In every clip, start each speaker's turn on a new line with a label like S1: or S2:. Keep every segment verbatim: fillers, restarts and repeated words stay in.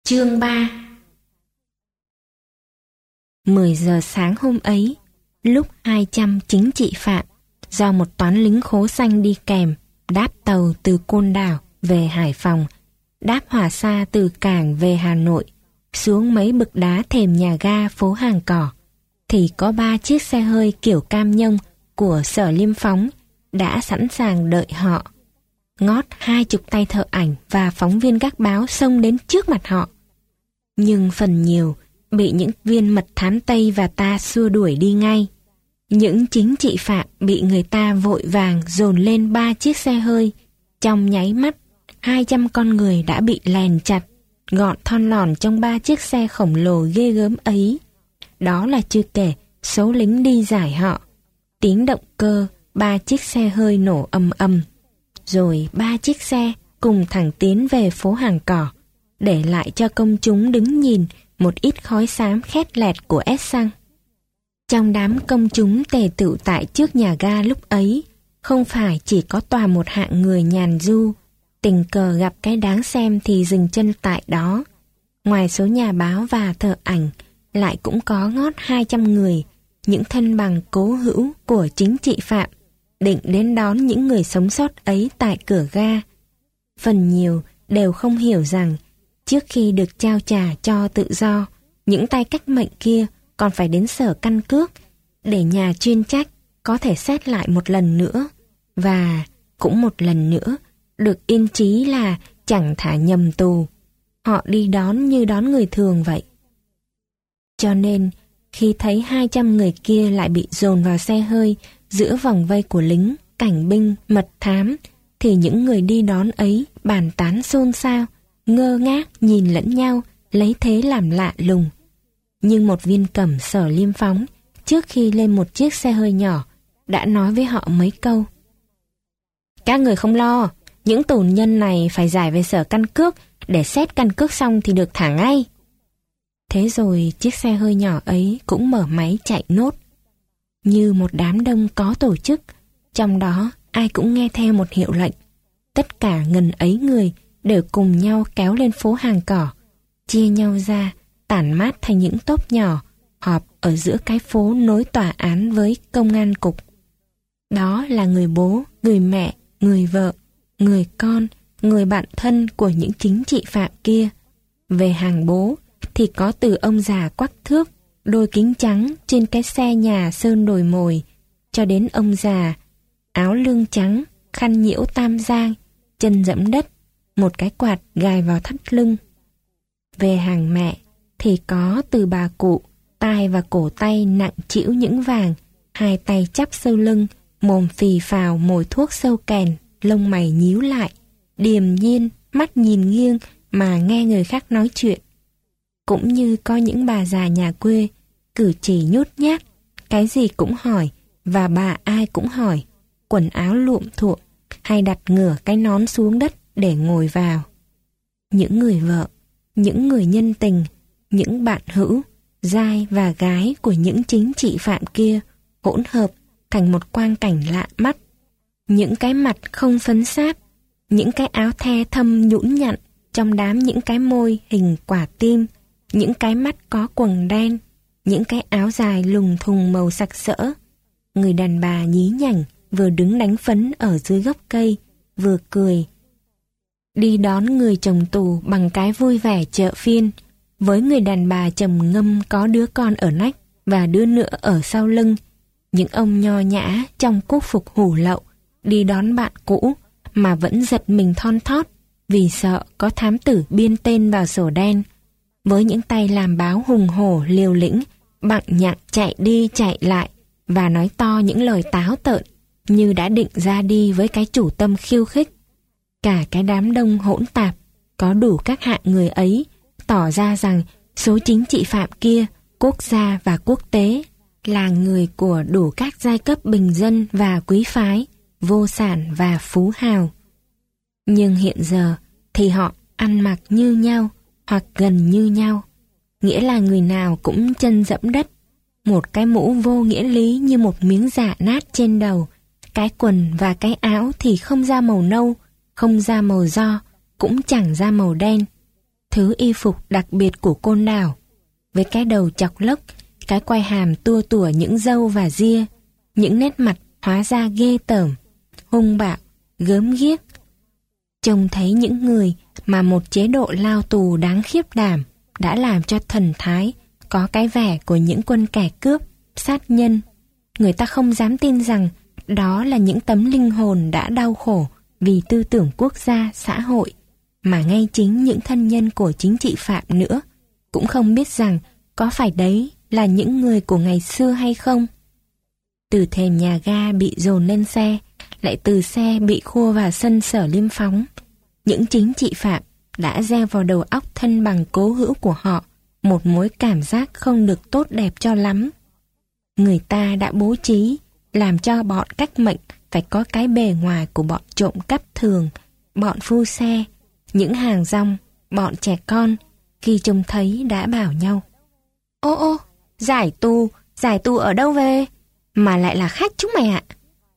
S1: Chương ba. Mười giờ sáng hôm ấy, lúc hai trăm chính trị phạm do một toán lính khố xanh đi kèm đáp tàu từ Côn Đảo về Hải Phòng, đáp hỏa xa từ cảng về Hà Nội, xuống mấy bực đá thềm nhà ga phố Hàng Cỏ, thì có ba chiếc xe hơi kiểu cam nhông của Sở Liêm Phóng đã sẵn sàng đợi họ. Ngót hai chục tay thợ ảnh và phóng viên các báo xông đến trước mặt họ. Nhưng phần nhiều bị những viên mật thám Tây và ta xua đuổi đi ngay. Những chính trị phạm bị người ta vội vàng dồn lên ba chiếc xe hơi. Trong nháy mắt, hai trăm con người đã bị lèn chặt, gọn thon lòn trong ba chiếc xe khổng lồ ghê gớm ấy. Đó là chưa kể số lính đi giải họ. Tiếng động cơ, ba chiếc xe hơi nổ ầm ầm. Rồi ba chiếc xe cùng thẳng tiến về phố Hàng Cỏ, để lại cho công chúng đứng nhìn một ít khói xám khét lẹt của ét xăng. Trong đám công chúng tề tựu tại trước nhà ga lúc ấy, không phải chỉ có tòa một hạng người nhàn du, tình cờ gặp cái đáng xem thì dừng chân tại đó. Ngoài số nhà báo và thợ ảnh, lại cũng có ngót hai trăm người, những thân bằng cố hữu của chính trị phạm, định đến đón những người sống sót ấy tại cửa ga. Phần nhiều đều không hiểu rằng, trước khi được trao trả cho tự do, những tay cách mệnh kia còn phải đến sở căn cước để nhà chuyên trách có thể xét lại một lần nữa, và cũng một lần nữa được yên chí là chẳng thả nhầm tù. Họ đi đón như đón người thường vậy. Cho nên, khi thấy hai trăm người kia lại bị dồn vào xe hơi giữa vòng vây của lính, cảnh binh, mật thám, thì những người đi đón ấy bàn tán xôn xao, ngơ ngác nhìn lẫn nhau, lấy thế làm lạ lùng. Nhưng một viên cẩm Sở Liêm Phóng, trước khi lên một chiếc xe hơi nhỏ, đã nói với họ mấy câu. Các người không lo, những tù nhân này phải giải về sở căn cước, để xét căn cước xong thì được thả ngay. Thế rồi chiếc xe hơi nhỏ ấy cũng mở máy chạy nốt. Như một đám đông có tổ chức, trong đó ai cũng nghe theo một hiệu lệnh. Tất cả ngần ấy người đều cùng nhau kéo lên phố Hàng Cỏ, chia nhau ra, tản mát thành những tốp nhỏ, họp ở giữa cái phố nối tòa án với công an cục. Đó là người bố, người mẹ, người vợ, người con, người bạn thân của những chính trị phạm kia. Về hàng bố thì có từ ông già quắc thước, đôi kính trắng trên cái xe nhà sơn đồi mồi, cho đến ông già, áo lương trắng, khăn nhiễu tam giang, chân dẫm đất, một cái quạt gài vào thắt lưng. Về hàng mẹ thì có từ bà cụ, tai và cổ tay nặng trĩu những vàng, hai tay chắp sau lưng, mồm phì phào mồi thuốc sâu kèn, lông mày nhíu lại, điềm nhiên, mắt nhìn nghiêng mà nghe người khác nói chuyện. Cũng như có những bà già nhà quê, cử chỉ nhút nhát, cái gì cũng hỏi, và bà ai cũng hỏi, quần áo luộm thuộm, hay đặt ngửa cái nón xuống đất để ngồi vào. Những người vợ, những người nhân tình, những bạn hữu, giai và gái của những chính trị phạm kia hỗn hợp thành một quang cảnh lạ mắt. Những cái mặt không phấn sáp, những cái áo the thâm nhũn nhặn trong đám những cái môi hình quả tim, những cái mắt có quầng đen, những cái áo dài lùng thùng màu sặc sỡ. Người đàn bà nhí nhảnh vừa đứng đánh phấn ở dưới gốc cây, vừa cười. Đi đón người chồng tù bằng cái vui vẻ chợ phiên, với người đàn bà trầm ngâm có đứa con ở nách và đứa nữa ở sau lưng. Những ông nho nhã trong quốc phục hủ lậu đi đón bạn cũ mà vẫn giật mình thon thót vì sợ có thám tử biên tên vào sổ đen. Với những tay làm báo hùng hổ liều lĩnh, bặn nhặng chạy đi chạy lại và nói to những lời táo tợn, như đã định ra đi với cái chủ tâm khiêu khích. Cả cái đám đông hỗn tạp, có đủ các hạng người ấy, tỏ ra rằng số chính trị phạm kia, quốc gia và quốc tế, là người của đủ các giai cấp bình dân và quý phái, vô sản và phú hào. Nhưng hiện giờ thì họ ăn mặc như nhau, hoặc gần như nhau, nghĩa là người nào cũng chân dẫm đất, một cái mũ vô nghĩa lý như một miếng dạ nát trên đầu, cái quần và cái áo thì không ra màu nâu, không ra màu do, cũng chẳng ra màu đen. thứ y phục đặc biệt của Côn Đảo, với cái đầu chọc lốc, cái quai hàm tua tủa những râu và ria, những nét mặt hóa ra ghê tởm, hung bạo, gớm ghiếc. Trông thấy những người mà một chế độ lao tù đáng khiếp đảm đã làm cho thần thái có cái vẻ của những quân kẻ cướp, sát nhân. Người ta không dám tin rằng đó là những tấm linh hồn đã đau khổ vì tư tưởng quốc gia, xã hội, mà ngay chính những thân nhân của chính trị phạm nữa cũng không biết rằng có phải đấy là những người của ngày xưa hay không. Từ thềm nhà ga bị dồn lên xe, lại từ xe bị khua vào sân Sở Liêm Phóng, những chính trị phạm đã gieo vào đầu óc thân bằng cố hữu của họ một mối cảm giác không được tốt đẹp cho lắm. Người ta đã bố trí làm cho bọn cách mệnh phải có cái bề ngoài của bọn trộm cắp thường, bọn phu xe, những hàng rong, bọn trẻ con, khi trông thấy đã bảo nhau: Ô ô, giải tù, giải tù ở đâu về? Mà lại là khách chúng mày ạ.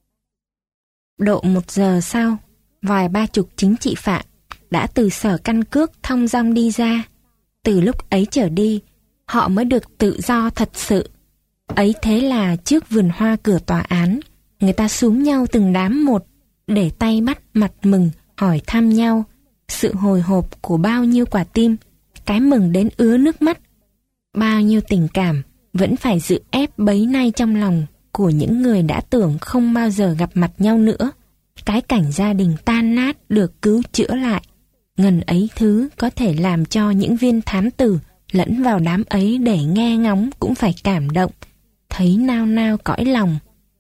S1: Độ một giờ sau, vài ba chục chính trị phạm đã từ sở căn cước thong dong đi ra. Từ lúc ấy trở đi, họ mới được tự do thật sự. Ấy thế là trước vườn hoa cửa tòa án, người ta xúm nhau từng đám một, để tay bắt mặt mừng, hỏi thăm nhau. Sự hồi hộp của bao nhiêu quả tim, cái mừng đến ứa nước mắt. Bao nhiêu tình cảm vẫn phải giữ ép bấy nay trong lòng của những người đã tưởng không bao giờ gặp mặt nhau nữa. Cái cảnh gia đình tan nát được cứu chữa lại. Ngần ấy thứ có thể làm cho những viên thám tử lẫn vào đám ấy để nghe ngóng cũng phải cảm động, thấy nao nao cõi lòng.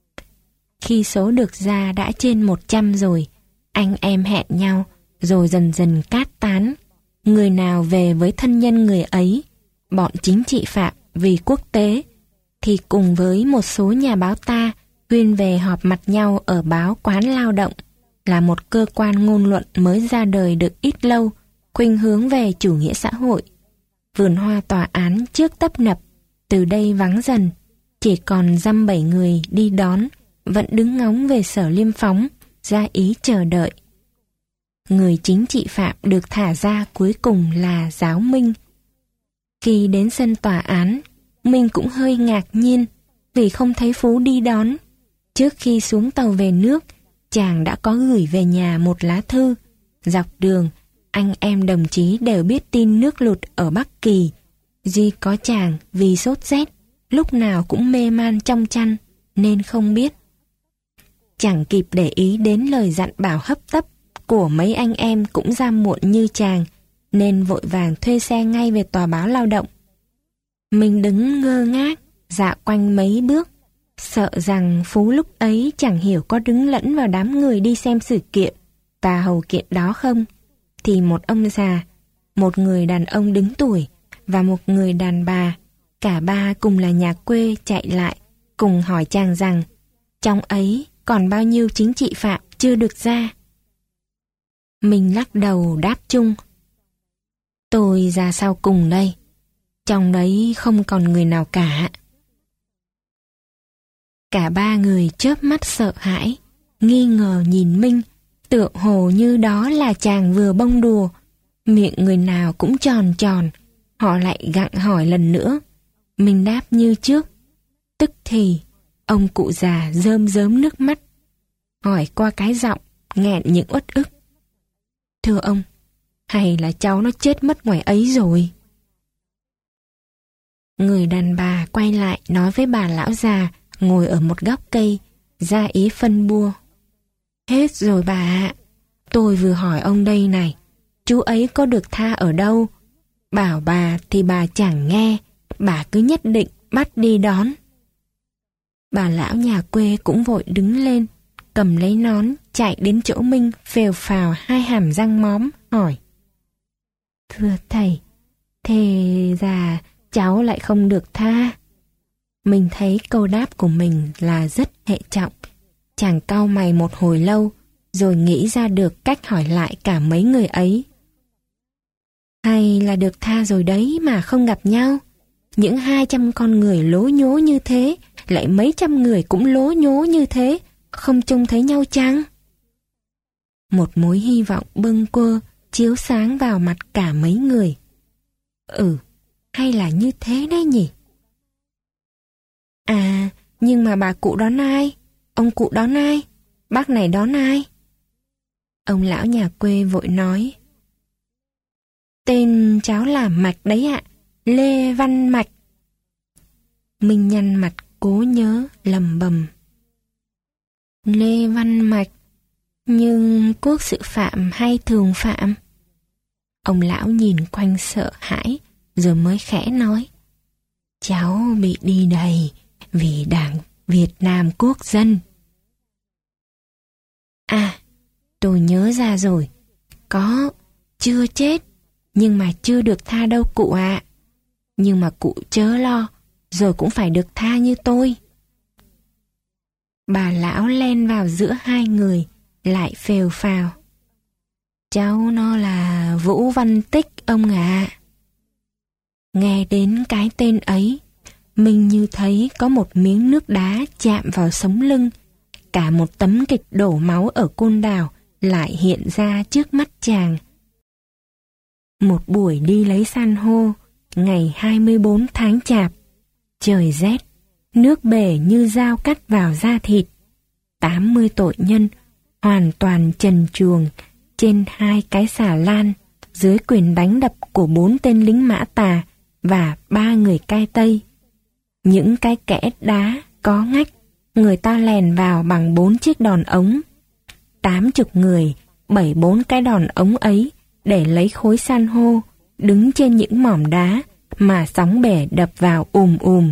S1: Khi số được ra đã trên một trăm rồi, anh em hẹn nhau, rồi dần dần cát tán. Người nào về với thân nhân người ấy, bọn chính trị phạm vì quốc tế, thì cùng với một số nhà báo ta huyên về họp mặt nhau ở báo Quán Lao động, là một cơ quan ngôn luận mới ra đời được ít lâu, khuynh hướng về chủ nghĩa xã hội. Vườn hoa tòa án trước tấp nập, từ đây vắng dần, chỉ còn dăm bảy người đi đón, vẫn đứng ngóng về Sở Liêm Phóng, ra ý chờ đợi. Người chính trị phạm được thả ra cuối cùng là Giáo Minh. Khi đến sân tòa án, Minh cũng hơi ngạc nhiên vì không thấy Phú đi đón. Trước khi xuống tàu về nước, chàng đã có gửi về nhà một lá thư. Dọc đường, anh em đồng chí đều biết tin nước lụt ở Bắc Kỳ. Duy có chàng vì sốt rét, lúc nào cũng mê man trong chăn, nên không biết. Chẳng kịp để ý đến lời dặn bảo hấp tấp của mấy anh em cũng ra muộn như chàng, nên vội vàng thuê xe ngay về tòa báo Lao động. Mình đứng ngơ ngác, dạo quanh mấy bước, sợ rằng Phú lúc ấy chẳng hiểu có đứng lẫn vào đám người đi xem sự kiện và hầu kiện đó không, thì một ông già, một người đàn ông đứng tuổi và một người đàn bà, cả ba cùng là nhà quê chạy lại, cùng hỏi chàng rằng trong ấy còn bao nhiêu chính trị phạm chưa được ra. Mình lắc đầu đáp chung: Tôi ra sau cùng đây, trong đấy không còn người nào cả. Cả ba người chớp mắt sợ hãi, nghi ngờ nhìn Minh, tựa hồ như đó là chàng vừa bông đùa. Miệng người nào cũng tròn tròn. Họ lại gặng hỏi lần nữa. Minh đáp như trước. Tức thì ông cụ già rơm rớm nước mắt, hỏi qua cái giọng nghẹn những uất ức: Thưa ông, hay là cháu nó chết mất ngoài ấy rồi? Người đàn bà quay lại nói với bà lão già ngồi ở một góc cây, ra ý phân bua: Hết rồi bà ạ. Tôi vừa hỏi ông đây này, chú ấy có được tha ở đâu? Bảo bà thì bà chẳng nghe, bà cứ nhất định bắt đi đón. Bà lão nhà quê cũng vội đứng lên, cầm lấy nón, chạy đến chỗ Minh, phèo phào hai hàm răng móm, hỏi: Thưa thầy, thế ra cháu lại không được tha? Mình thấy câu đáp của mình là rất hệ trọng. Chàng cau mày một hồi lâu, rồi nghĩ ra được cách hỏi lại cả mấy người ấy. Hay là được tha rồi đấy mà không gặp nhau? Những hai trăm con người lố nhố như thế, lại mấy trăm người cũng lố nhố như thế, không trông thấy nhau chăng? Một mối hy vọng bâng quơ chiếu sáng vào mặt cả mấy người. Ừ, hay là như thế đấy nhỉ? À, nhưng mà bà cụ đón ai? Ông cụ đón ai? Bác này đón ai? Ông lão nhà quê vội nói. Tên cháu là Mạch đấy ạ, Lê Văn Mạch. Minh nhăn mặt cố nhớ lầm bầm. Lê Văn Mạch, nhưng quốc sự phạm hay thường phạm? Ông lão nhìn quanh sợ hãi, rồi mới khẽ nói. Cháu bị đi đầy vì Đảng Việt Nam Quốc dân. À, tôi nhớ ra rồi. Có, chưa chết, nhưng mà chưa được tha đâu cụ ạ. Nhưng mà cụ chớ lo, rồi cũng phải được tha như tôi. Bà lão len vào giữa hai người, lại phều phào. Cháu nó là Vũ Văn Tích ông ạ. Nghe đến cái tên ấy, mình như thấy có một miếng nước đá chạm vào sống lưng. Cả một tấm kịch đổ máu ở Côn Đảo lại hiện ra trước mắt chàng. Một buổi đi lấy san hô, ngày hai mươi bốn tháng Chạp. Trời rét, nước bể như dao cắt vào da thịt. tám mươi tội nhân, hoàn toàn trần truồng, trên hai cái xà lan, dưới quyền đánh đập của bốn tên lính Mã Tà và ba người cai Tây. Những cái kẽ đá có ngách, người ta lèn vào bằng bốn chiếc đòn ống. Tám chục người, bảy bốn cái đòn ống ấy để lấy khối san hô, đứng trên những mỏm đá mà sóng bể đập vào ùm ùm.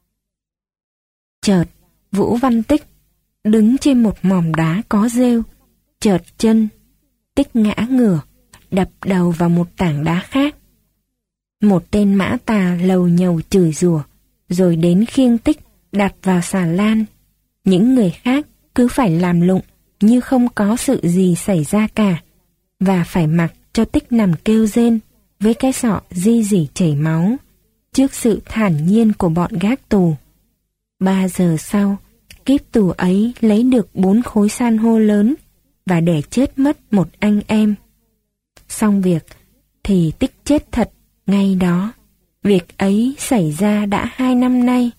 S1: Chợt, Vũ Văn Tích đứng trên một mỏm đá có rêu, chợt chân, Tích ngã ngửa, đập đầu vào một tảng đá khác. Một tên Mã Tà lầu nhầu chửi rủa, rồi đến khiêng Tích đặt vào xà lan. Những người khác cứ phải làm lụng như không có sự gì xảy ra cả, và phải mặc cho Tích nằm kêu rên với cái sọ ri rỉ chảy máu trước sự thản nhiên của bọn gác tù. Ba giờ sau, kíp tù ấy lấy được bốn khối san hô lớn và để chết mất một anh em. Xong việc thì Tích chết thật ngay đó. Việc ấy xảy ra đã hai năm nay.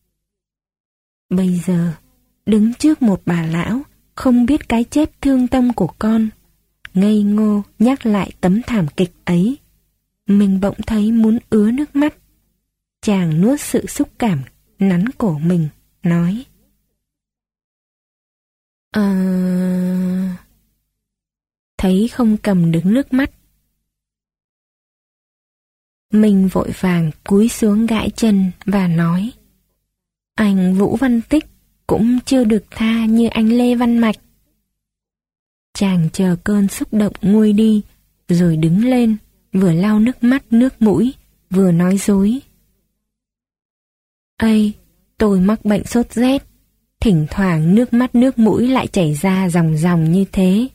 S1: Bây giờ, đứng trước một bà lão không biết cái chết thương tâm của con, ngây ngô nhắc lại tấm thảm kịch ấy, mình bỗng thấy muốn ứa nước mắt. Chàng nuốt sự xúc cảm, nắn cổ mình, nói. Ờ... Thấy không cầm đứng nước mắt. Mình vội vàng cúi xuống gãi chân và nói. Anh Vũ Văn Tích cũng chưa được tha như anh Lê Văn Mạch. Chàng chờ cơn xúc động nguôi đi, rồi đứng lên, vừa lau nước mắt nước mũi, vừa nói dối. Ây, tôi mắc bệnh sốt rét, thỉnh thoảng nước mắt nước mũi lại chảy ra ròng ròng như thế.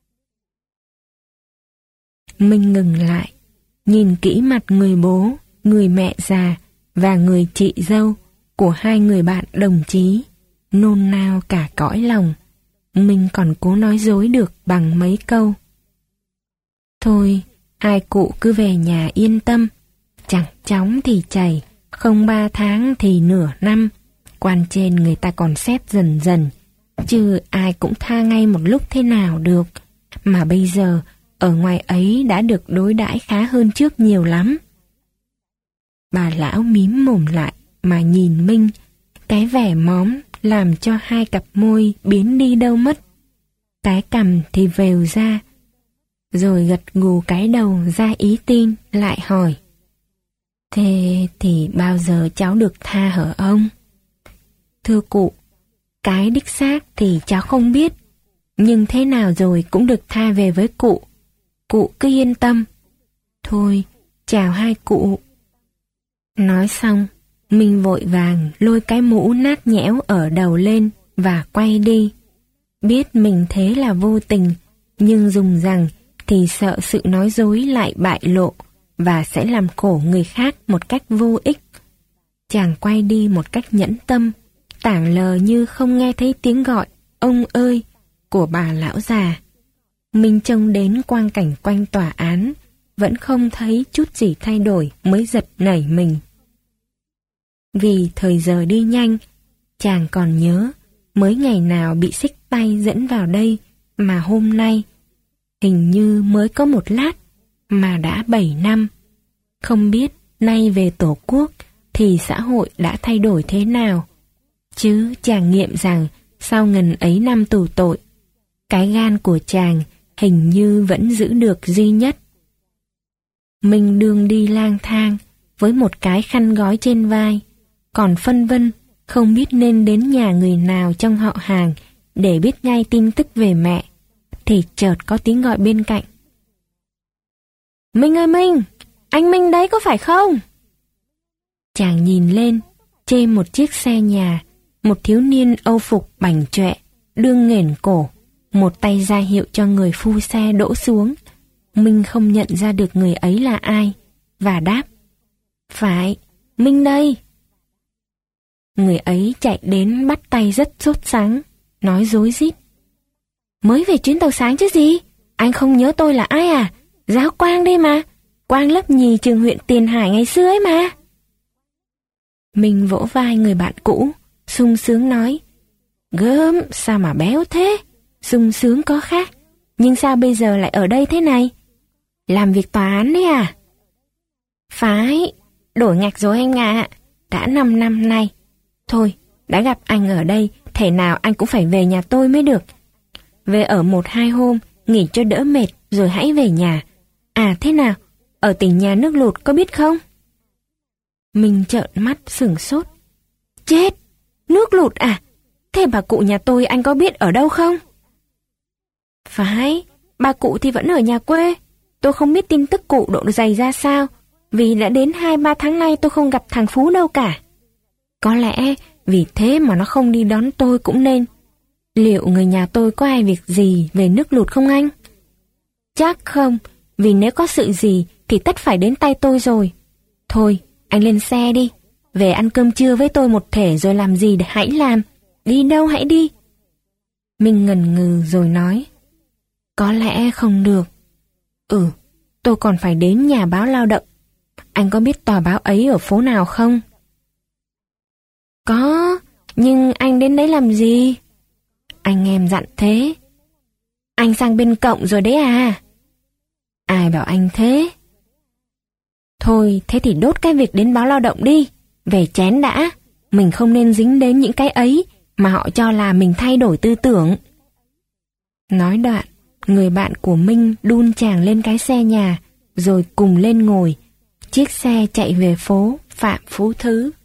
S1: Mình ngừng lại, nhìn kỹ mặt người bố, người mẹ già và người chị dâu của hai người bạn đồng chí, nôn nao cả cõi lòng. Mình còn cố nói dối được bằng mấy câu. Thôi, hai cụ cứ về nhà yên tâm, chẳng chóng thì chảy, không ba tháng thì nửa năm, quan trên người ta còn xét dần dần, chứ ai cũng tha ngay một lúc thế nào được, mà bây giờ ở ngoài ấy đã được đối đãi khá hơn trước nhiều lắm. Bà lão mím mồm lại mà nhìn Minh, cái vẻ móm làm cho hai cặp môi biến đi đâu mất. Cái cằm thì vèo ra, rồi gật gù cái đầu ra ý tin, lại hỏi. Thế thì bao giờ cháu được tha hả ông? Thưa cụ, cái đích xác thì cháu không biết, nhưng thế nào rồi cũng được tha về với cụ. Cụ cứ yên tâm. Thôi, chào hai cụ. Nói xong, mình vội vàng lôi cái mũ nát nhẽo ở đầu lên và quay đi. Biết mình thế là vô tình, nhưng dùng rằng thì sợ sự nói dối lại bại lộ và sẽ làm khổ người khác một cách vô ích. Chàng quay đi một cách nhẫn tâm, tảng lờ như không nghe thấy tiếng gọi "ông ơi" của bà lão già. Mình trông đến quang cảnh quanh tòa án vẫn không thấy chút gì thay đổi mới giật nảy mình. Vì thời giờ đi nhanh, chàng còn nhớ mới ngày nào bị xích tay dẫn vào đây mà hôm nay hình như mới có một lát mà đã bảy năm. Không biết nay về Tổ quốc thì xã hội đã thay đổi thế nào. Chứ chàng nghiệm rằng sau ngần ấy năm tù tội, cái gan của chàng hình như vẫn giữ được duy nhất. Mình đường đi lang thang với một cái khăn gói trên vai, còn phân vân không biết nên đến nhà người nào trong họ hàng để biết ngay tin tức về mẹ, thì chợt có tiếng gọi bên cạnh. Minh ơi Minh, anh Minh đấy có phải không? Chàng nhìn lên, trên một chiếc xe nhà, một thiếu niên âu phục bảnh chọe, đương nghển cổ, một tay ra hiệu cho người phu xe đỗ xuống. Minh không nhận ra được người ấy là ai, và đáp, phải, Minh đây. Người ấy chạy đến bắt tay rất sốt sắng, nói rối rít. Mới về chuyến tàu sáng chứ gì, anh không nhớ tôi là ai à? Giáo Quang đây mà, Quang lớp nhì trường huyện Tiền Hải ngày xưa ấy mà. Minh vỗ vai người bạn cũ, sung sướng nói, gớm, sao mà béo thế? Sung sướng có khác, nhưng sao bây giờ lại ở đây thế này? Làm việc tòa án đấy à? Phải, đổi ngạch rồi anh ạ, đã năm năm nay. Thôi, đã gặp anh ở đây, thể nào anh cũng phải về nhà tôi mới được. Về ở một hai hôm, nghỉ cho đỡ mệt, rồi hãy về nhà. À thế nào, ở tỉnh nhà nước lụt có biết không? Mình trợn mắt sửng sốt. Chết, nước lụt à? Thế bà cụ nhà tôi anh có biết ở đâu không? Phải, bà cụ thì vẫn ở nhà quê. Tôi không biết tin tức cụ độ dày ra sao, vì đã đến hai ba tháng nay tôi không gặp thằng Phú đâu cả. Có lẽ vì thế mà nó không đi đón tôi cũng nên. Liệu người nhà tôi có ai việc gì về nước lụt không anh? Chắc không, vì nếu có sự gì thì tất phải đến tay tôi rồi. Thôi, anh lên xe đi, về ăn cơm trưa với tôi một thể rồi làm gì để hãy làm. Đi đâu hãy đi. Mình ngần ngừ rồi nói, có lẽ không được. Ừ, tôi còn phải đến nhà báo Lao động. Anh có biết tòa báo ấy ở phố nào không? Có, nhưng anh đến đấy làm gì? Anh em dặn thế. Anh sang bên Cộng rồi đấy à? Ai bảo anh thế? Thôi, thế thì đốt cái việc đến báo Lao động đi. Về chén đã. Mình không nên dính đến những cái ấy mà họ cho là mình thay đổi tư tưởng. Nói đoạn, người bạn của Minh đun chàng lên cái xe nhà, rồi cùng lên ngồi. Chiếc xe chạy về phố Phạm Phú Thứ.